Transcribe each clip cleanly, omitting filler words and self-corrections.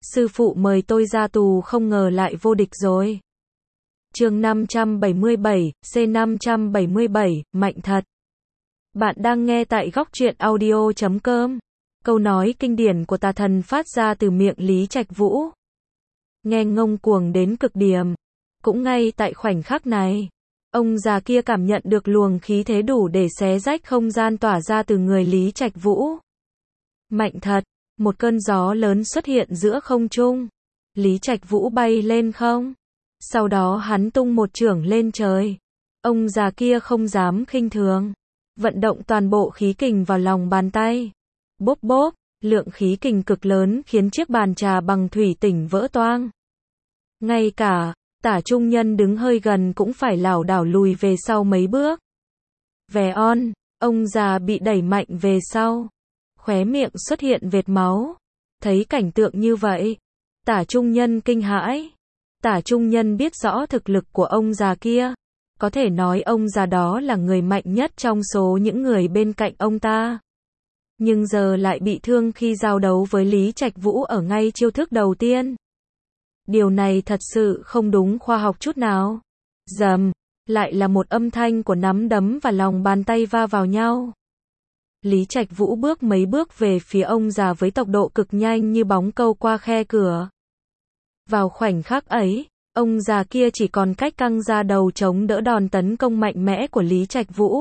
sư phụ mời tôi ra tù không ngờ lại vô địch rồi. Chương 577, C577, mạnh thật. Bạn đang nghe tại Góc Truyện Audio.com. Câu nói kinh điển của tà thần phát ra từ miệng Lý Trạch Vũ. Nghe ngông cuồng đến cực điểm. Cũng ngay tại khoảnh khắc này, ông già kia cảm nhận được luồng khí thế đủ để xé rách không gian tỏa ra từ người Lý Trạch Vũ. Mạnh thật, một cơn gió lớn xuất hiện giữa không trung. Lý Trạch Vũ bay lên không. Sau đó hắn tung một chưởng lên trời. Ông già kia không dám khinh thường. Vận động toàn bộ khí kình vào lòng bàn tay. Bốp bốp, lượng khí kình cực lớn khiến chiếc bàn trà bằng thủy tinh vỡ toang. Ngay cả Tả Trung Nhân đứng hơi gần cũng phải lảo đảo lùi về sau mấy bước. Về on, ông già bị đẩy mạnh về sau. Khóe miệng xuất hiện vệt máu. Thấy cảnh tượng như vậy, Tả Trung Nhân kinh hãi. Tả Trung Nhân biết rõ thực lực của ông già kia. Có thể nói ông già đó là người mạnh nhất trong số những người bên cạnh ông ta. Nhưng giờ lại bị thương khi giao đấu với Lý Trạch Vũ ở ngay chiêu thức đầu tiên. Điều này thật sự không đúng khoa học chút nào. Rầm, lại là một âm thanh của nắm đấm và lòng bàn tay va vào nhau. Lý Trạch Vũ bước mấy bước về phía ông già với tốc độ cực nhanh như bóng câu qua khe cửa. Vào khoảnh khắc ấy, ông già kia chỉ còn cách căng ra đầu chống đỡ đòn tấn công mạnh mẽ của Lý Trạch Vũ.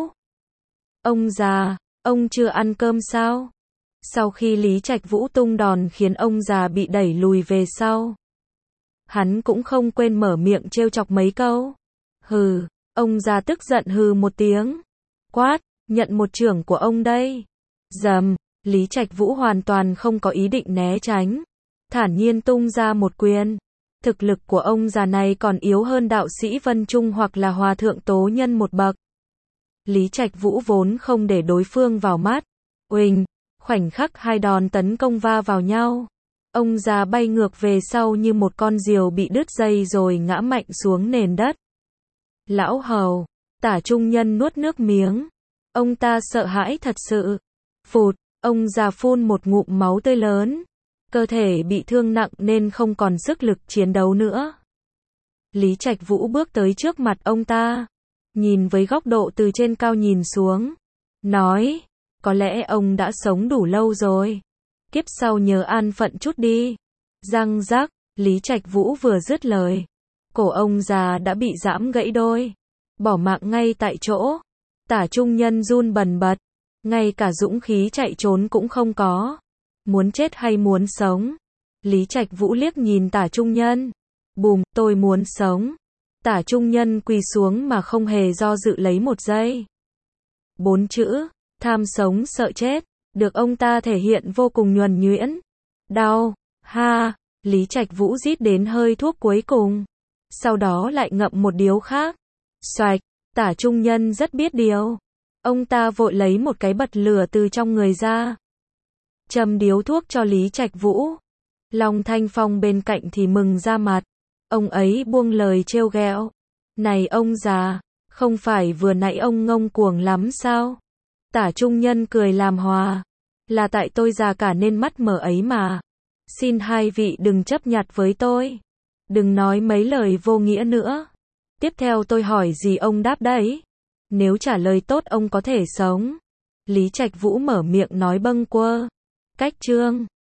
Ông già, ông chưa ăn cơm sao? Sau khi Lý Trạch Vũ tung đòn khiến ông già bị đẩy lùi về sau, hắn cũng không quên mở miệng trêu chọc mấy câu. Hừ, ông già tức giận hừ một tiếng. Quát, nhận một chưởng của ông đây. Rầm, Lý Trạch Vũ hoàn toàn không có ý định né tránh. Thản nhiên tung ra một quyền. Thực lực của ông già này còn yếu hơn đạo sĩ Vân Trung hoặc là hòa thượng Tố Nhân một bậc. Lý Trạch Vũ vốn không để đối phương vào mắt. Uỳnh, khoảnh khắc hai đòn tấn công va vào nhau. Ông già bay ngược về sau như một con diều bị đứt dây rồi ngã mạnh xuống nền đất. Lão hầu, Tả Trung Nhân nuốt nước miếng. Ông ta sợ hãi thật sự. Phụt, ông già phun một ngụm máu tươi lớn. Cơ thể bị thương nặng nên không còn sức lực chiến đấu nữa. Lý Trạch Vũ bước tới trước mặt ông ta. Nhìn với góc độ từ trên cao nhìn xuống. Nói, có lẽ ông đã sống đủ lâu rồi. Kiếp sau nhớ an phận chút đi. Răng rắc, Lý Trạch Vũ vừa dứt lời. Cổ ông già đã bị giãm gãy đôi. Bỏ mạng ngay tại chỗ. Tả Trung Nhân run bần bật. Ngay cả dũng khí chạy trốn cũng không có. Muốn chết hay muốn sống? Lý Trạch Vũ liếc nhìn Tả Trung Nhân. Bùm, tôi muốn sống. Tả Trung Nhân quỳ xuống mà không hề do dự lấy một giây. 4 chữ, tham sống sợ chết, được ông ta thể hiện vô cùng nhuần nhuyễn. Đau, ha, Lý Trạch Vũ rít đến hơi thuốc cuối cùng. Sau đó lại ngậm một điếu khác. Xoạch, Tả Trung Nhân rất biết điều. Ông ta vội lấy một cái bật lửa từ trong người ra. Châm điếu thuốc cho Lý Trạch Vũ. Long Thanh Phong bên cạnh thì mừng ra mặt. Ông ấy buông lời trêu ghẹo. Này ông già, không phải vừa nãy ông ngông cuồng lắm sao? Tả Trung Nhân cười làm hòa. Là tại tôi già cả nên mắt mở ấy mà. Xin hai vị đừng chấp nhặt với tôi. Đừng nói mấy lời vô nghĩa nữa. Tiếp theo tôi hỏi gì ông đáp đấy. Nếu trả lời tốt ông có thể sống. Lý Trạch Vũ mở miệng nói bâng quơ. Cách chương